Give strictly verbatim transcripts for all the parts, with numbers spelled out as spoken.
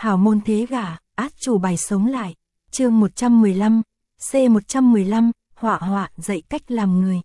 hảo môn thế gả, át chủ bài sống lại. Chương một trăm mười lăm, C một trăm mười lăm, họa họa dạy cách làm người.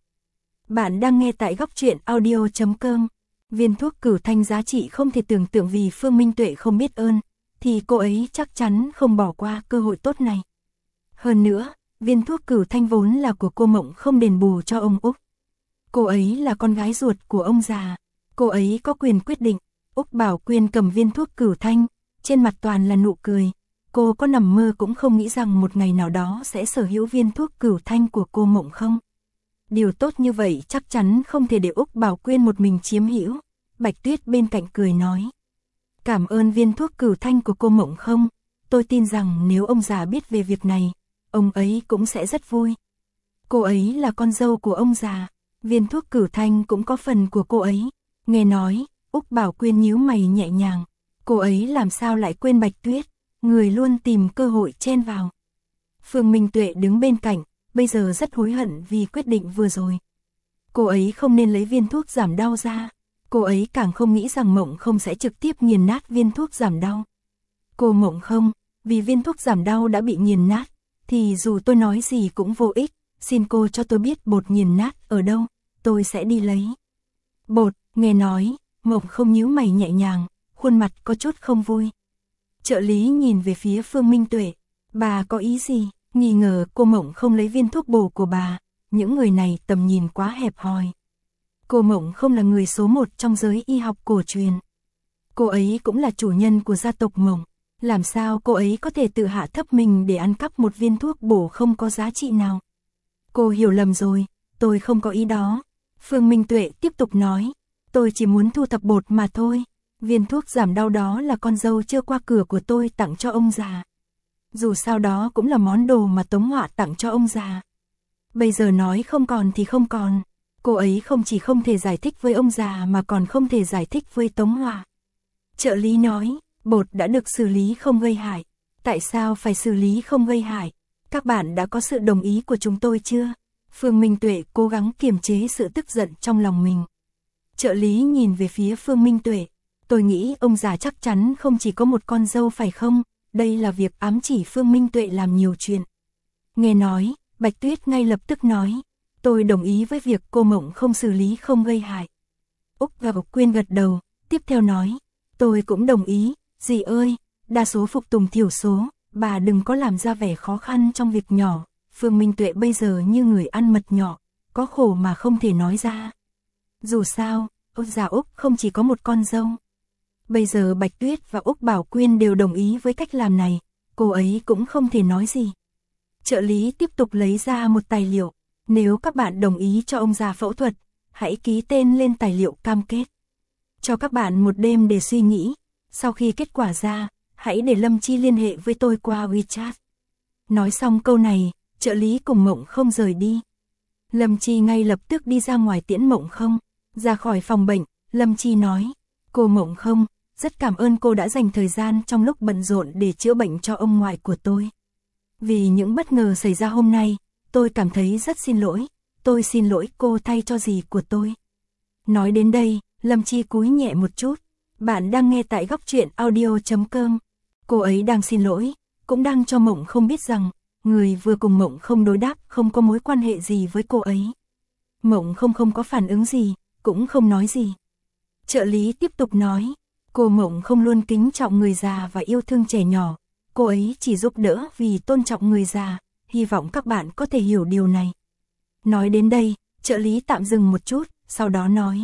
Bạn đang nghe tại góc truyện audio chấm com. Viên thuốc cửu thanh giá trị không thể tưởng tượng, vì Phương Minh Tuệ không biết ơn, thì cô ấy chắc chắn không bỏ qua cơ hội tốt này. Hơn nữa, viên thuốc cửu thanh vốn là của cô Mộng không đền bù cho ông Úc. Cô ấy là con gái ruột của ông già, cô ấy có quyền quyết định. Úc Bảo Quyên cầm viên thuốc cửu thanh, trên mặt toàn là nụ cười. Cô có nằm mơ cũng không nghĩ rằng một ngày nào đó sẽ sở hữu viên thuốc cửu thanh của cô Mộng không. Điều tốt như vậy chắc chắn không thể để Úc Bảo Quyên một mình chiếm hữu. Bạch Tuyết bên cạnh cười nói: cảm ơn viên thuốc cửu thanh của cô Mộng không, tôi tin rằng nếu ông già biết về việc này, ông ấy cũng sẽ rất vui. Cô ấy là con dâu của ông già, viên thuốc cửu thanh cũng có phần của cô ấy. Nghe nói, Úc Bảo Quyên nhíu mày nhẹ nhàng, cô ấy làm sao lại quên Bạch Tuyết, người luôn tìm cơ hội chen vào. Phương Minh Tuệ đứng bên cạnh, bây giờ rất hối hận vì quyết định vừa rồi. Cô ấy không nên lấy viên thuốc giảm đau ra, cô ấy càng không nghĩ rằng Mộng không sẽ trực tiếp nghiền nát viên thuốc giảm đau. Cô Mộng không, vì viên thuốc giảm đau đã bị nghiền nát, thì dù tôi nói gì cũng vô ích, xin cô cho tôi biết bột nghiền nát ở đâu, tôi sẽ đi lấy. Bột, nghe nói, Mộng không nhíu mày nhẹ nhàng, khuôn mặt có chút không vui. Trợ lý nhìn về phía Phương Minh Tuệ, bà có ý gì? Nghi ngờ cô Mộng không lấy viên thuốc bổ của bà, những người này tầm nhìn quá hẹp hòi. Cô Mộng không là người số một trong giới y học cổ truyền. Cô ấy cũng là chủ nhân của gia tộc Mộng, làm sao cô ấy có thể tự hạ thấp mình để ăn cắp một viên thuốc bổ không có giá trị nào? Cô hiểu lầm rồi, tôi không có ý đó. Phương Minh Tuệ tiếp tục nói, tôi chỉ muốn thu thập bột mà thôi. Viên thuốc giảm đau đó là con dâu chưa qua cửa của tôi tặng cho ông già. Dù sao đó cũng là món đồ mà Tống Họa tặng cho ông già. Bây giờ nói không còn thì không còn. Cô ấy không chỉ không thể giải thích với ông già mà còn không thể giải thích với Tống Họa. Trợ lý nói, bột đã được xử lý không gây hại. Tại sao phải xử lý không gây hại? Các bạn đã có sự đồng ý của chúng tôi chưa? Phương Minh Tuệ cố gắng kiềm chế sự tức giận trong lòng mình. Trợ lý nhìn về phía Phương Minh Tuệ. Tôi nghĩ ông già chắc chắn không chỉ có một con dâu phải không? Đây là việc ám chỉ Phương Minh Tuệ làm nhiều chuyện. Nghe nói, Bạch Tuyết ngay lập tức nói, tôi đồng ý với việc cô Mộng không xử lý không gây hại. Úc và Bảo Quyên gật đầu, tiếp theo nói, tôi cũng đồng ý, dì ơi, đa số phục tùng thiểu số, bà đừng có làm ra vẻ khó khăn trong việc nhỏ. Phương Minh Tuệ bây giờ như người ăn mật nhỏ, có khổ mà không thể nói ra. Dù sao, ông già Úc không chỉ có một con dâu. Bây giờ Bạch Tuyết và Úc Bảo Quyên đều đồng ý với cách làm này, cô ấy cũng không thể nói gì. Trợ lý tiếp tục lấy ra một tài liệu, nếu các bạn đồng ý cho ông già phẫu thuật, hãy ký tên lên tài liệu cam kết. Cho các bạn một đêm để suy nghĩ, sau khi kết quả ra, hãy để Lâm Chi liên hệ với tôi qua WeChat. Nói xong câu này, trợ lý cùng Mộng không rời đi. Lâm Chi ngay lập tức đi ra ngoài tiễn Mộng không, ra khỏi phòng bệnh, Lâm Chi nói, cô Mộng không, rất cảm ơn cô đã dành thời gian trong lúc bận rộn để chữa bệnh cho ông ngoại của tôi. Vì những bất ngờ xảy ra hôm nay, tôi cảm thấy rất xin lỗi, tôi xin lỗi cô thay cho dì của tôi. Nói đến đây, Lâm Chi cúi nhẹ một chút, bạn đang nghe tại góc truyện audio chấm com. Cô ấy đang xin lỗi, cũng đang cho Mộng không biết rằng, người vừa cùng Mộng không đối đáp không có mối quan hệ gì với cô ấy. Mộng không không có phản ứng gì, cũng không nói gì. Trợ lý tiếp tục nói, cô Mộng không luôn kính trọng người già và yêu thương trẻ nhỏ, cô ấy chỉ giúp đỡ vì tôn trọng người già, hy vọng các bạn có thể hiểu điều này. Nói đến đây, trợ lý tạm dừng một chút, sau đó nói,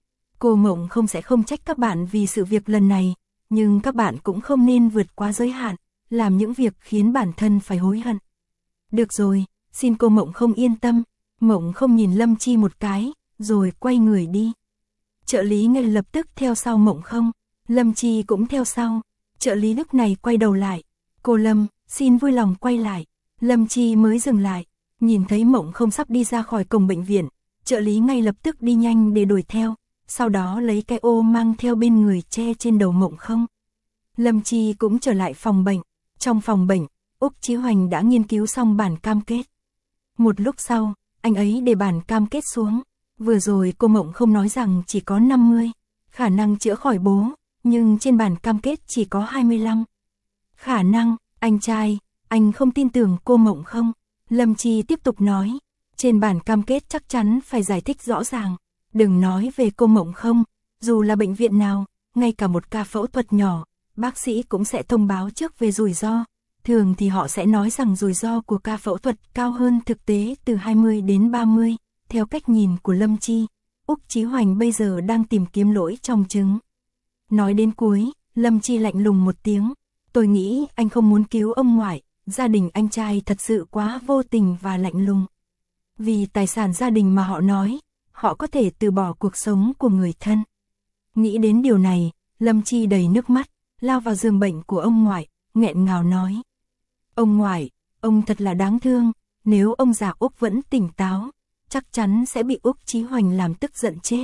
cô Mộng không sẽ không trách các bạn vì sự việc lần này, nhưng các bạn cũng không nên vượt quá giới hạn, làm những việc khiến bản thân phải hối hận. Được rồi, xin cô Mộng không yên tâm. Mộng không nhìn Lâm Chi một cái, rồi quay người đi. Trợ lý ngay lập tức theo sau Mộng không, Lâm Chi cũng theo sau. Trợ lý lúc này quay đầu lại, cô Lâm, xin vui lòng quay lại. Lâm Chi mới dừng lại, nhìn thấy Mộng không sắp đi ra khỏi cổng bệnh viện, trợ lý ngay lập tức đi nhanh để đuổi theo, sau đó lấy cái ô mang theo bên người che trên đầu Mộng không. Lâm Chi cũng trở lại phòng bệnh. Trong phòng bệnh, Úc Chí Hoành đã nghiên cứu xong bản cam kết. Một lúc sau, anh ấy để bản cam kết xuống. Vừa rồi cô Mộng không nói rằng chỉ có năm mươi khả năng chữa khỏi bố, nhưng trên bản cam kết chỉ có hai mươi lăm. Khả năng, anh trai, anh không tin tưởng cô Mộng không? Lâm Chi tiếp tục nói. Trên bản cam kết chắc chắn phải giải thích rõ ràng. Đừng nói về cô Mộng không, dù là bệnh viện nào, ngay cả một ca phẫu thuật nhỏ, bác sĩ cũng sẽ thông báo trước về rủi ro. Thường thì họ sẽ nói rằng rủi ro của ca phẫu thuật cao hơn thực tế từ hai mươi đến ba mươi. Theo cách nhìn của Lâm Chi, Úc Chí Hoành bây giờ đang tìm kiếm lỗi trong trứng. Nói đến cuối, Lâm Chi lạnh lùng một tiếng. Tôi nghĩ anh không muốn cứu ông ngoại, gia đình anh trai thật sự quá vô tình và lạnh lùng. Vì tài sản gia đình mà họ nói, họ có thể từ bỏ cuộc sống của người thân. Nghĩ đến điều này, Lâm Chi đầy nước mắt, lao vào giường bệnh của ông ngoại, nghẹn ngào nói. Ông ngoại, ông thật là đáng thương, nếu ông già Úc vẫn tỉnh táo, chắc chắn sẽ bị Úc Chí Hoành làm tức giận chết.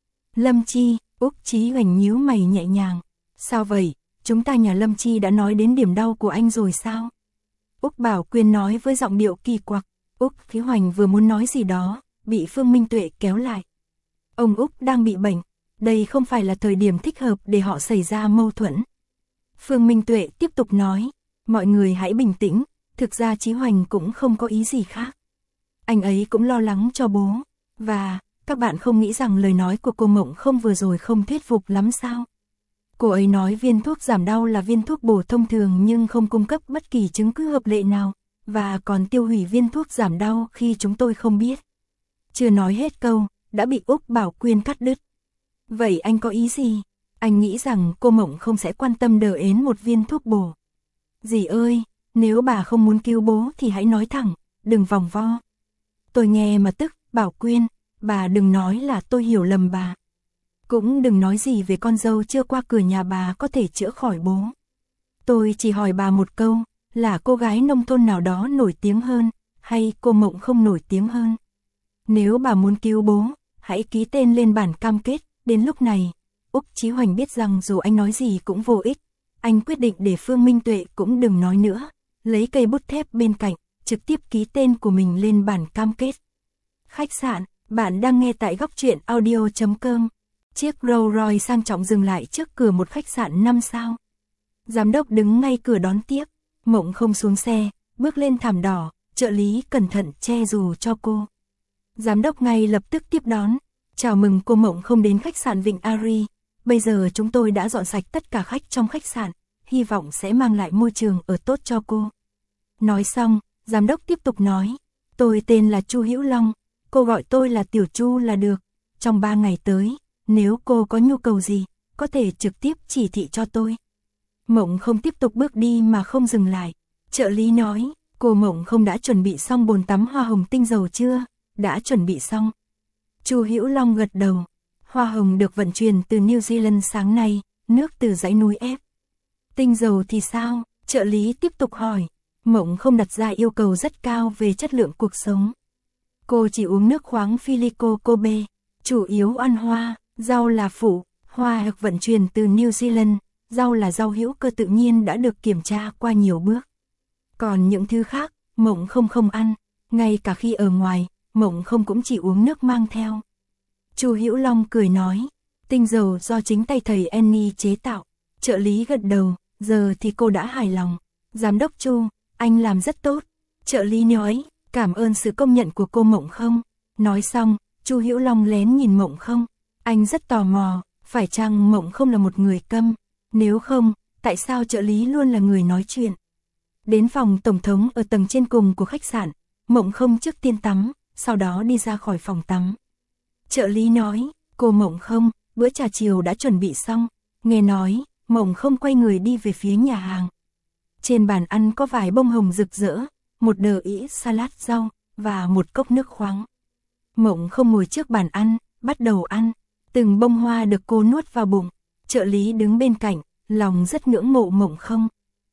Lâm Chi, Úc Chí Hoành nhíu mày nhẹ nhàng. Sao vậy, chúng ta nhà Lâm Chi đã nói đến điểm đau của anh rồi sao? Úc Bảo Quyên nói với giọng điệu kỳ quặc. Úc Chí Hoành vừa muốn nói gì đó, bị Phương Minh Tuệ kéo lại. Ông Úc đang bị bệnh, đây không phải là thời điểm thích hợp để họ xảy ra mâu thuẫn. Phương Minh Tuệ tiếp tục nói, mọi người hãy bình tĩnh, thực ra Chí Hoành cũng không có ý gì khác. Anh ấy cũng lo lắng cho bố, và các bạn không nghĩ rằng lời nói của cô Mộng không vừa rồi không thuyết phục lắm sao? Cô ấy nói viên thuốc giảm đau là viên thuốc bổ thông thường nhưng không cung cấp bất kỳ chứng cứ hợp lệ nào, và còn tiêu hủy viên thuốc giảm đau khi chúng tôi không biết. Chưa nói hết câu, đã bị Úc Bảo Quyên cắt đứt. Vậy anh có ý gì? Anh nghĩ rằng cô Mộng không sẽ quan tâm đờ ến một viên thuốc bổ. Dì ơi, nếu bà không muốn cứu bố thì hãy nói thẳng, đừng vòng vo. Tôi nghe mà tức, Bảo Quyên, bà đừng nói là tôi hiểu lầm bà. Cũng đừng nói gì về con dâu chưa qua cửa nhà bà có thể chữa khỏi bố. Tôi chỉ hỏi bà một câu, là cô gái nông thôn nào đó nổi tiếng hơn, hay cô Mộng không nổi tiếng hơn? Nếu bà muốn cứu bố, hãy ký tên lên bản cam kết. Đến lúc này, Úc Chí Hoành biết rằng dù anh nói gì cũng vô ích. Anh quyết định để Phương Minh Tuệ cũng đừng nói nữa, lấy cây bút thép bên cạnh, trực tiếp ký tên của mình lên bản cam kết. Khách sạn, bạn đang nghe tại góc truyện audio chấm com. Chiếc Rolls Royce sang trọng dừng lại trước cửa một khách sạn năm sao. Giám đốc đứng ngay cửa đón tiếp, Mộng không xuống xe, bước lên thảm đỏ, trợ lý cẩn thận che dù cho cô. Giám đốc ngay lập tức tiếp đón, chào mừng cô Mộng không đến khách sạn Vịnh Ari. Bây giờ chúng tôi đã dọn sạch tất cả khách trong khách sạn, hy vọng sẽ mang lại môi trường ở tốt cho cô. Nói xong, giám đốc tiếp tục nói, tôi tên là Chu Hữu Long, cô gọi tôi là Tiểu Chu là được. Trong ba ngày tới, nếu cô có nhu cầu gì, có thể trực tiếp chỉ thị cho tôi. Mộng không tiếp tục bước đi mà không dừng lại. Trợ lý nói, cô Mộng không đã chuẩn bị xong bồn tắm hoa hồng tinh dầu chưa? Đã chuẩn bị xong. Chu Hữu Long gật đầu. Hoa hồng được vận chuyển từ New Zealand sáng nay, nước từ dãy núi ép. Tinh dầu thì sao? Trợ lý tiếp tục hỏi. Mộng không đặt ra yêu cầu rất cao về chất lượng cuộc sống. Cô chỉ uống nước khoáng Filico Kobe, chủ yếu ăn hoa, rau là phụ, hoa được vận chuyển từ New Zealand, rau là rau hữu cơ tự nhiên đã được kiểm tra qua nhiều bước. Còn những thứ khác, Mộng không không ăn, ngay cả khi ở ngoài, Mộng không cũng chỉ uống nước mang theo. Chu Hữu Long cười nói, tinh dầu do chính tay thầy Annie chế tạo. Trợ lý gật đầu, giờ thì cô đã hài lòng. Giám đốc Chu, anh làm rất tốt. Trợ lý nói, cảm ơn sự công nhận của cô Mộng không. Nói xong, Chu Hữu Long lén nhìn Mộng không. Anh rất tò mò, phải chăng Mộng không là một người câm? Nếu không, tại sao trợ lý luôn là người nói chuyện? Đến phòng tổng thống ở tầng trên cùng của khách sạn, Mộng không trước tiên tắm, sau đó đi ra khỏi phòng tắm. Trợ lý nói, cô Mộng không, bữa trà chiều đã chuẩn bị xong. Nghe nói, Mộng không quay người đi về phía nhà hàng. Trên bàn ăn có vài bông hồng rực rỡ, một đờ ĩ salad rau, và một cốc nước khoáng. Mộng không ngồi trước bàn ăn, bắt đầu ăn. Từng bông hoa được cô nuốt vào bụng. Trợ lý đứng bên cạnh, lòng rất ngưỡng mộ Mộng không.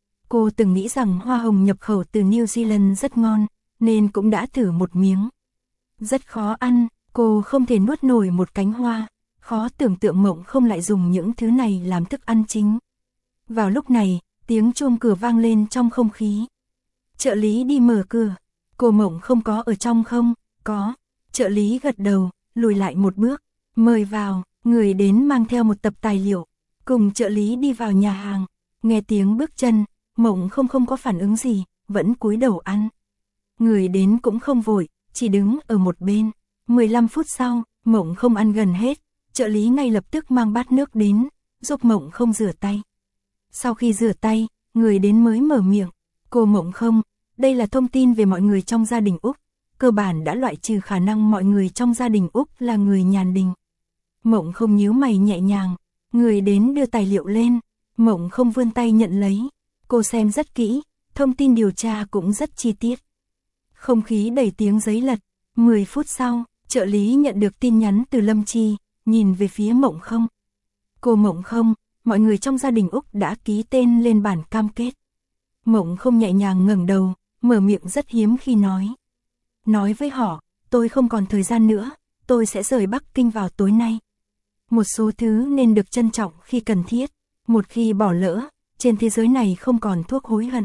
Cô từng nghĩ rằng hoa hồng nhập khẩu từ New Zealand rất ngon, nên cũng đã thử một miếng. Rất khó ăn, cô không thể nuốt nổi một cánh hoa. Khó tưởng tượng Mộng không lại dùng những thứ này làm thức ăn chính. Vào lúc này, tiếng chuông cửa vang lên trong không khí. Trợ lý đi mở cửa. Cô Mộng không có ở trong không? Có. Trợ lý gật đầu, lùi lại một bước. Mời vào, người đến mang theo một tập tài liệu. Cùng trợ lý đi vào nhà hàng. Nghe tiếng bước chân, Mộng không không có phản ứng gì, vẫn cúi đầu ăn. Người đến cũng không vội, chỉ đứng ở một bên. mười lăm phút sau, Mộng không ăn gần hết, trợ lý ngay lập tức mang bát nước đến, giúp Mộng không rửa tay. Sau khi rửa tay, người đến mới mở miệng. Cô Mộng không, đây là thông tin về mọi người trong gia đình Úc. Cơ bản đã loại trừ khả năng mọi người trong gia đình Úc là người nhàn đình. Mộng không nhíu mày nhẹ nhàng, người đến đưa tài liệu lên. Mộng không vươn tay nhận lấy. Cô xem rất kỹ, thông tin điều tra cũng rất chi tiết. Không khí đầy tiếng giấy lật. mười phút sau, trợ lý nhận được tin nhắn từ Lâm Chi, nhìn về phía Mộng không. Cô Mộng không, mọi người trong gia đình Úc đã ký tên lên bản cam kết. Mộng không nhẹ nhàng ngẩng đầu, mở miệng rất hiếm khi nói. Nói với họ, tôi không còn thời gian nữa, tôi sẽ rời Bắc Kinh vào tối nay. Một số thứ nên được trân trọng khi cần thiết, một khi bỏ lỡ, trên thế giới này không còn thuốc hối hận.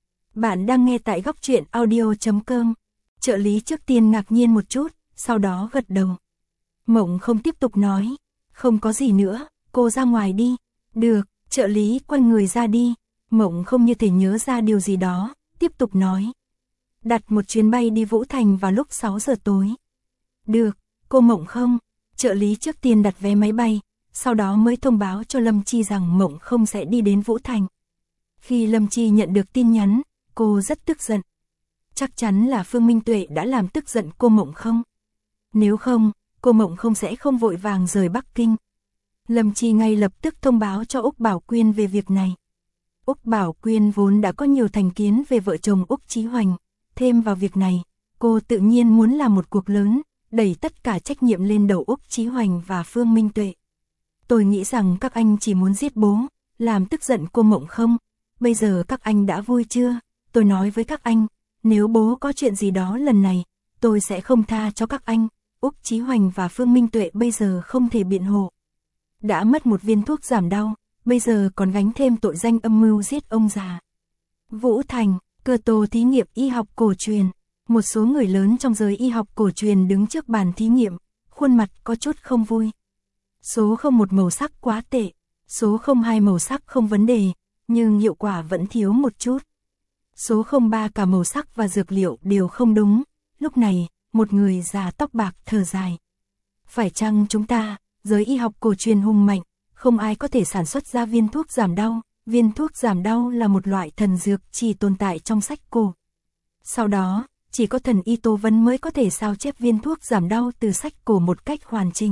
Bạn đang nghe tại góc truyện audio chấm com. Trợ lý trước tiên ngạc nhiên một chút, sau đó gật đầu. Mộng không tiếp tục nói, không có gì nữa, cô ra ngoài đi. Được, trợ lý quay người ra đi. Mộng không như thể nhớ ra điều gì đó, tiếp tục nói. Đặt một chuyến bay đi Vũ Thành vào lúc sáu giờ tối. Được, cô Mộng không. Trợ lý trước tiên đặt vé máy bay, sau đó mới thông báo cho Lâm Chi rằng Mộng không sẽ đi đến Vũ Thành. Khi Lâm Chi nhận được tin nhắn, cô rất tức giận. Chắc chắn là Phương Minh Tuệ đã làm tức giận cô Mộng không. Nếu không, cô Mộng không sẽ không vội vàng rời Bắc Kinh. Lâm Chi ngay lập tức thông báo cho Úc Bảo Quyên về việc này. Úc Bảo Quyên vốn đã có nhiều thành kiến về vợ chồng Úc Chí Hoành, thêm vào việc này, cô tự nhiên muốn làm một cuộc lớn, đẩy tất cả trách nhiệm lên đầu Úc Chí Hoành và Phương Minh Tuệ. Tôi nghĩ rằng các anh chỉ muốn giết bố, làm tức giận cô Mộng không. Bây giờ các anh đã vui chưa? Tôi nói với các anh, nếu bố có chuyện gì đó lần này, tôi sẽ không tha cho các anh. Úc Chí Hoành và Phương Minh Tuệ bây giờ không thể biện hộ. Đã mất một viên thuốc giảm đau, bây giờ còn gánh thêm tội danh âm mưu giết ông già. Vũ Thành, cơ tổ thí nghiệm y học cổ truyền. Một số người lớn trong giới y học cổ truyền đứng trước bàn thí nghiệm, khuôn mặt có chút không vui. Số không một màu sắc quá tệ, số không hai màu sắc không vấn đề, nhưng hiệu quả vẫn thiếu một chút. Số không ba cả màu sắc và dược liệu đều không đúng. Lúc này, một người già tóc bạc thở dài. Phải chăng chúng ta, giới y học cổ truyền hùng mạnh, không ai có thể sản xuất ra viên thuốc giảm đau. Viên thuốc giảm đau là một loại thần dược chỉ tồn tại trong sách cổ. Sau đó, chỉ có thần y Tố Vấn mới có thể sao chép viên thuốc giảm đau từ sách cổ một cách hoàn chỉnh.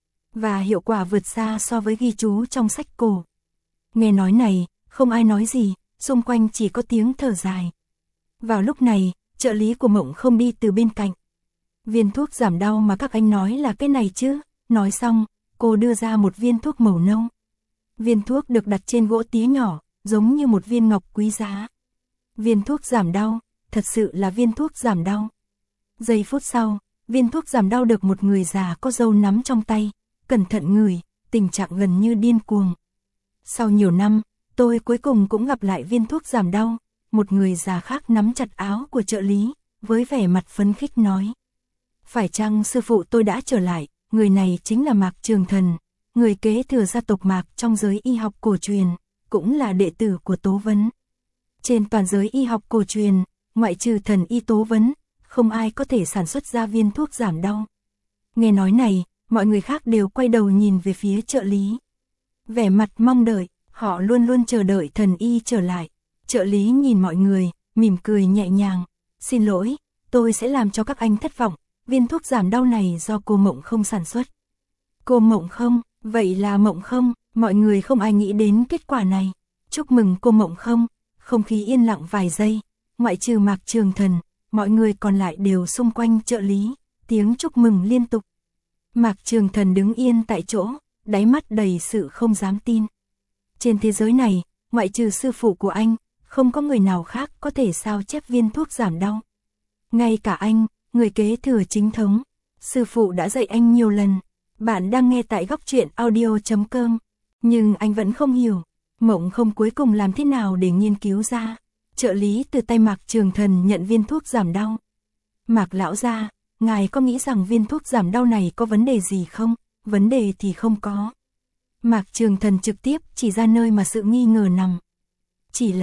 Và hiệu quả vượt xa so với ghi chú trong sách cổ. Nghe nói này, không ai nói gì, xung quanh chỉ có tiếng thở dài. Vào lúc này, trợ lý của Mộng không đi từ bên cạnh. Viên thuốc giảm đau mà các anh nói là cái này chứ? Nói xong, cô đưa ra một viên thuốc màu nâu. Viên thuốc được đặt trên gỗ tía nhỏ, giống như một viên ngọc quý giá. Viên thuốc giảm đau, thật sự là viên thuốc giảm đau. Giây phút sau, viên thuốc giảm đau được một người già có râu nắm trong tay, cẩn thận ngửi, tình trạng gần như điên cuồng. Sau nhiều năm, tôi cuối cùng cũng gặp lại viên thuốc giảm đau. Một người già khác nắm chặt áo của trợ lý, với vẻ mặt phấn khích nói. Phải chăng sư phụ tôi đã trở lại, người này chính là Mạc Trường Thần, người kế thừa gia tộc Mạc trong giới y học cổ truyền, cũng là đệ tử của Tố Vấn. Trên toàn giới y học cổ truyền, ngoại trừ thần y Tố Vấn, không ai có thể sản xuất ra viên thuốc giảm đau. Nghe nói này, mọi người khác đều quay đầu nhìn về phía trợ lý. Vẻ mặt mong đợi, họ luôn luôn chờ đợi thần y trở lại. Trợ lý nhìn mọi người, mỉm cười nhẹ nhàng. Xin lỗi, tôi sẽ làm cho các anh thất vọng. Viên thuốc giảm đau này do cô Mộng không sản xuất. Cô Mộng không, vậy là Mộng không, mọi người không ai nghĩ đến kết quả này. Chúc mừng cô Mộng không. Không khí yên lặng vài giây, ngoại trừ Mạc Trường Thần, mọi người còn lại đều xung quanh trợ lý, tiếng chúc mừng liên tục. Mạc Trường Thần đứng yên tại chỗ, đáy mắt đầy sự không dám tin. Trên thế giới này, ngoại trừ sư phụ của anh, không có người nào khác có thể sao chép viên thuốc giảm đau. Ngay cả anh, người kế thừa chính thống, sư phụ đã dạy anh nhiều lần. Bạn đang nghe tại góc truyện audio chấm com, nhưng anh vẫn không hiểu. Mộng không cuối cùng làm thế nào để nghiên cứu ra. Trợ lý từ tay Mạc Trường Thần nhận viên thuốc giảm đau. Mạc lão gia, ngài có nghĩ rằng viên thuốc giảm đau này có vấn đề gì không? Vấn đề thì không có. Mạc Trường Thần trực tiếp chỉ ra nơi mà sự nghi ngờ nằm. Chỉ là,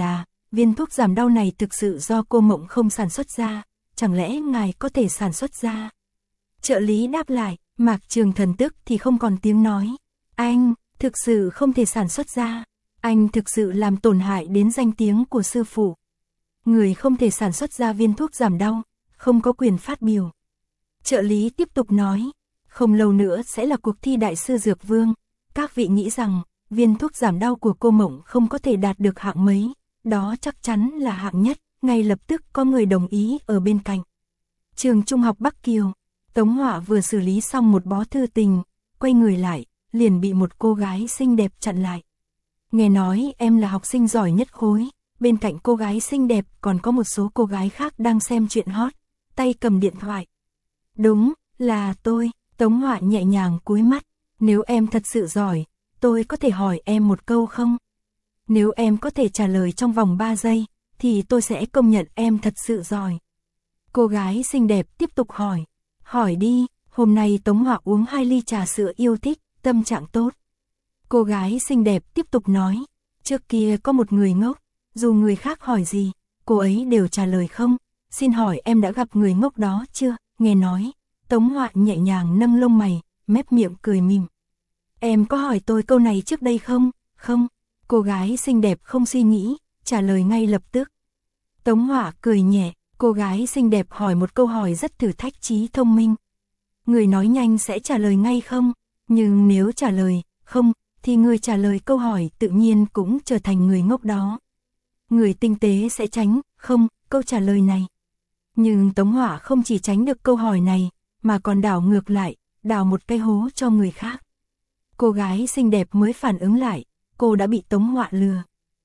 viên thuốc giảm đau này thực sự do cô Mộng không sản xuất ra, chẳng lẽ ngài có thể sản xuất ra? Trợ lý đáp lại, Mạc Trường Thần tức thì không còn tiếng nói. Anh, thực sự không thể sản xuất ra. Anh thực sự làm tổn hại đến danh tiếng của sư phụ. Người không thể sản xuất ra viên thuốc giảm đau, không có quyền phát biểu. Trợ lý tiếp tục nói, không lâu nữa sẽ là cuộc thi Đại sư Dược Vương. Các vị nghĩ rằng, viên thuốc giảm đau của cô Mộng không có thể đạt được hạng mấy, đó chắc chắn là hạng nhất. Ngay lập tức có người đồng ý ở bên cạnh. Trường Trung học Bắc Kiều, Tống Họa vừa xử lý xong một bó thư tình, quay người lại, liền bị một cô gái xinh đẹp chặn lại. Nghe nói em là học sinh giỏi nhất khối, bên cạnh cô gái xinh đẹp còn có một số cô gái khác đang xem chuyện hot, tay cầm điện thoại. Đúng, là tôi. Tống Họa nhẹ nhàng cúi mắt, nếu em thật sự giỏi, tôi có thể hỏi em một câu không? Nếu em có thể trả lời trong vòng ba giây, thì tôi sẽ công nhận em thật sự giỏi. Cô gái xinh đẹp tiếp tục hỏi, hỏi đi. Hôm nay Tống Họa uống hai ly trà sữa yêu thích, tâm trạng tốt. Cô gái xinh đẹp tiếp tục nói, trước kia có một người ngốc, dù người khác hỏi gì, cô ấy đều trả lời không. Xin hỏi em đã gặp người ngốc đó chưa? Nghe nói, Tống Họa nhẹ nhàng nâng lông mày, mép miệng cười mỉm. Em có hỏi tôi câu này trước đây không? Không. Cô gái xinh đẹp không suy nghĩ, trả lời ngay lập tức. Tống Họa cười nhẹ, cô gái xinh đẹp hỏi một câu hỏi rất thử thách trí thông minh. Người nói nhanh sẽ trả lời ngay không? Nhưng nếu trả lời không, thì người trả lời câu hỏi tự nhiên cũng trở thành người ngốc đó. Người tinh tế sẽ tránh không câu trả lời này. Nhưng Tống Họa không chỉ tránh được câu hỏi này, mà còn đảo ngược lại, đào một cái hố cho người khác. Cô gái xinh đẹp mới phản ứng lại, cô đã bị Tống Họa lừa.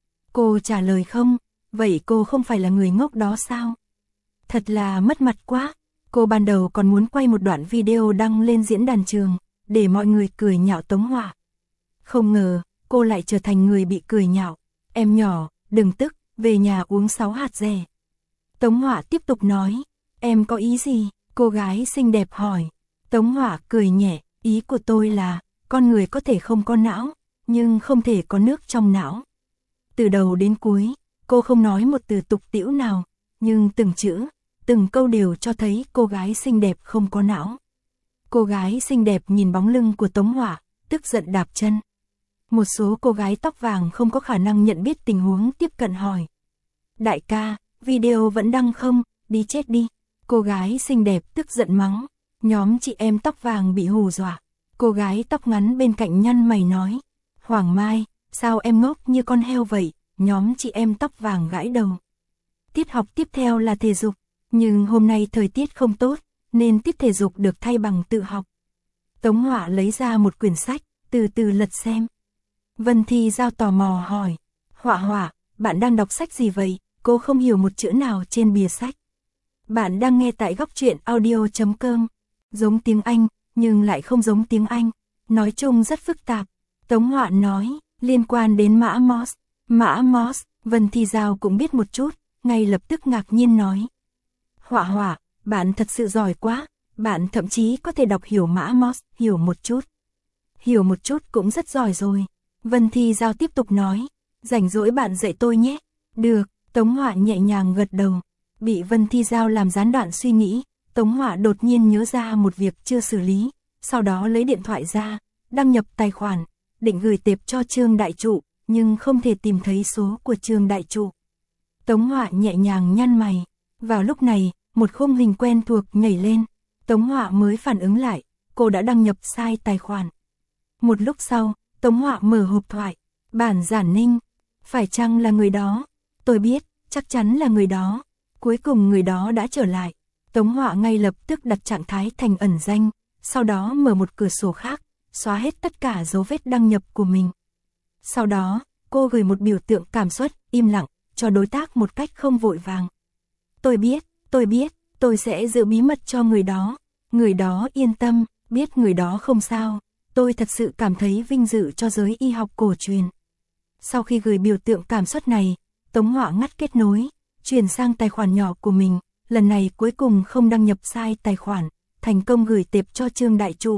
Cô trả lời không, vậy cô không phải là người ngốc đó sao? Thật là mất mặt quá. Cô ban đầu còn muốn quay một đoạn video đăng lên diễn đàn trường, để mọi người cười nhạo Tống Họa. Không ngờ, cô lại trở thành người bị cười nhạo. Em nhỏ, đừng tức, về nhà uống sáu hạt dẻ. Tống Họa tiếp tục nói, em có ý gì? Cô gái xinh đẹp hỏi. Tống Họa cười nhẹ, ý của tôi là, con người có thể không có não, nhưng không thể có nước trong não. Từ đầu đến cuối, cô không nói một từ tục tĩu nào, nhưng từng chữ, từng câu đều cho thấy cô gái xinh đẹp không có não. Cô gái xinh đẹp nhìn bóng lưng của Tống Họa, tức giận đạp chân. Một số cô gái tóc vàng không có khả năng nhận biết tình huống tiếp cận hỏi. Đại ca, video vẫn đăng không? Đi chết đi. Cô gái xinh đẹp tức giận mắng. Nhóm chị em tóc vàng bị hù dọa. Cô gái tóc ngắn bên cạnh nhăn mày nói. Hoàng Mai, sao em ngốc như con heo vậy? Nhóm chị em tóc vàng gãi đầu. Tiết học tiếp theo là thể dục, nhưng hôm nay thời tiết không tốt, nên tiết thể dục được thay bằng tự học. Tống Họa lấy ra một quyển sách, từ từ lật xem. Vân Thi Giao tò mò hỏi, Họa Họa, bạn đang đọc sách gì vậy? Cô không hiểu một chữ nào trên bìa sách. Bạn đang nghe tại góc truyện audio chấm com. Giống tiếng Anh, nhưng lại không giống tiếng Anh. Nói chung rất phức tạp. Tống Họa nói, liên quan đến mã Morse. Mã Morse, Vân Thi Giao cũng biết một chút, ngay lập tức ngạc nhiên nói. Họa Họa, bạn thật sự giỏi quá, bạn thậm chí có thể đọc hiểu mã Morse, hiểu một chút. Hiểu một chút cũng rất giỏi rồi. Vân Thi Giao tiếp tục nói, rảnh rỗi bạn dạy tôi nhé. Được, Tống Họa nhẹ nhàng gật đầu. Bị Vân Thi Giao làm gián đoạn suy nghĩ, Tống Họa đột nhiên nhớ ra một việc chưa xử lý, sau đó lấy điện thoại ra, đăng nhập tài khoản, định gửi tệp cho Trương Đại Trụ, nhưng không thể tìm thấy số của Trương Đại Trụ. Tống Họa nhẹ nhàng nhăn mày. Vào lúc này, một khung hình quen thuộc nhảy lên. Tống Họa mới phản ứng lại, cô đã đăng nhập sai tài khoản. Một lúc sau, Tống Họa mở hộp thoại. Bản Giản Ninh. Phải chăng là người đó? Tôi biết, chắc chắn là người đó. Cuối cùng người đó đã trở lại. Tống Họa ngay lập tức đặt trạng thái thành ẩn danh, sau đó mở một cửa sổ khác, xóa hết tất cả dấu vết đăng nhập của mình. Sau đó, cô gửi một biểu tượng cảm xúc, im lặng, cho đối tác một cách không vội vàng. Tôi biết, tôi biết, tôi sẽ giữ bí mật cho người đó. Người đó yên tâm, biết người đó không sao. Tôi thật sự cảm thấy vinh dự cho giới y học cổ truyền. Sau khi gửi biểu tượng cảm xúc này, Tống Họa ngắt kết nối, chuyển sang tài khoản nhỏ của mình. Lần này cuối cùng không đăng nhập sai tài khoản, thành công gửi tệp cho Trương Đại Trụ.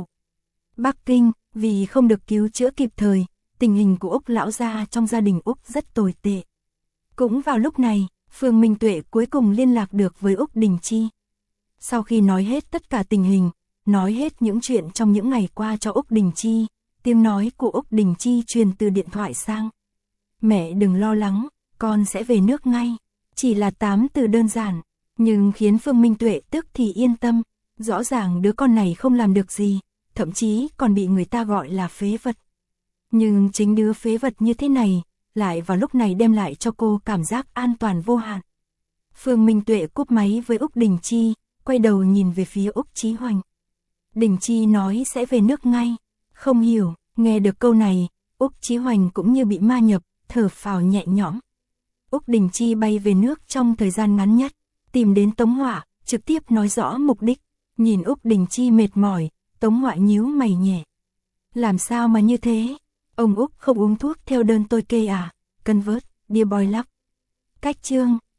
Bắc Kinh, vì không được cứu chữa kịp thời, tình hình của Úc lão gia trong gia đình Úc rất tồi tệ. Cũng vào lúc này, Phương Minh Tuệ cuối cùng liên lạc được với Úc Đình Chi. Sau khi nói hết tất cả tình hình, nói hết những chuyện trong những ngày qua cho Úc Đình Chi, tiếng nói của Úc Đình Chi truyền từ điện thoại sang. Mẹ đừng lo lắng, con sẽ về nước ngay. Chỉ là tám từ đơn giản, nhưng khiến Phương Minh Tuệ tức thì yên tâm. Rõ ràng đứa con này không làm được gì, thậm chí còn bị người ta gọi là phế vật. Nhưng chính đứa phế vật như thế này, lại vào lúc này đem lại cho cô cảm giác an toàn vô hạn. Phương Minh Tuệ cúp máy với Úc Đình Chi, quay đầu nhìn về phía Úc Chí Hoành. Đình Chi nói sẽ về nước ngay. Không hiểu, nghe được câu này, Úc Chí Hoành cũng như bị ma nhập, thở phào nhẹ nhõm. Úc Đình Chi bay về nước trong thời gian ngắn nhất, tìm đến Tống Họa, trực tiếp nói rõ mục đích. Nhìn Úc Đình Chi mệt mỏi, Tống Họa nhíu mày nhẹ. Làm sao mà như thế? Ông Úc không uống thuốc theo đơn tôi kê à? Convert, Dear Boy Love. Cách chương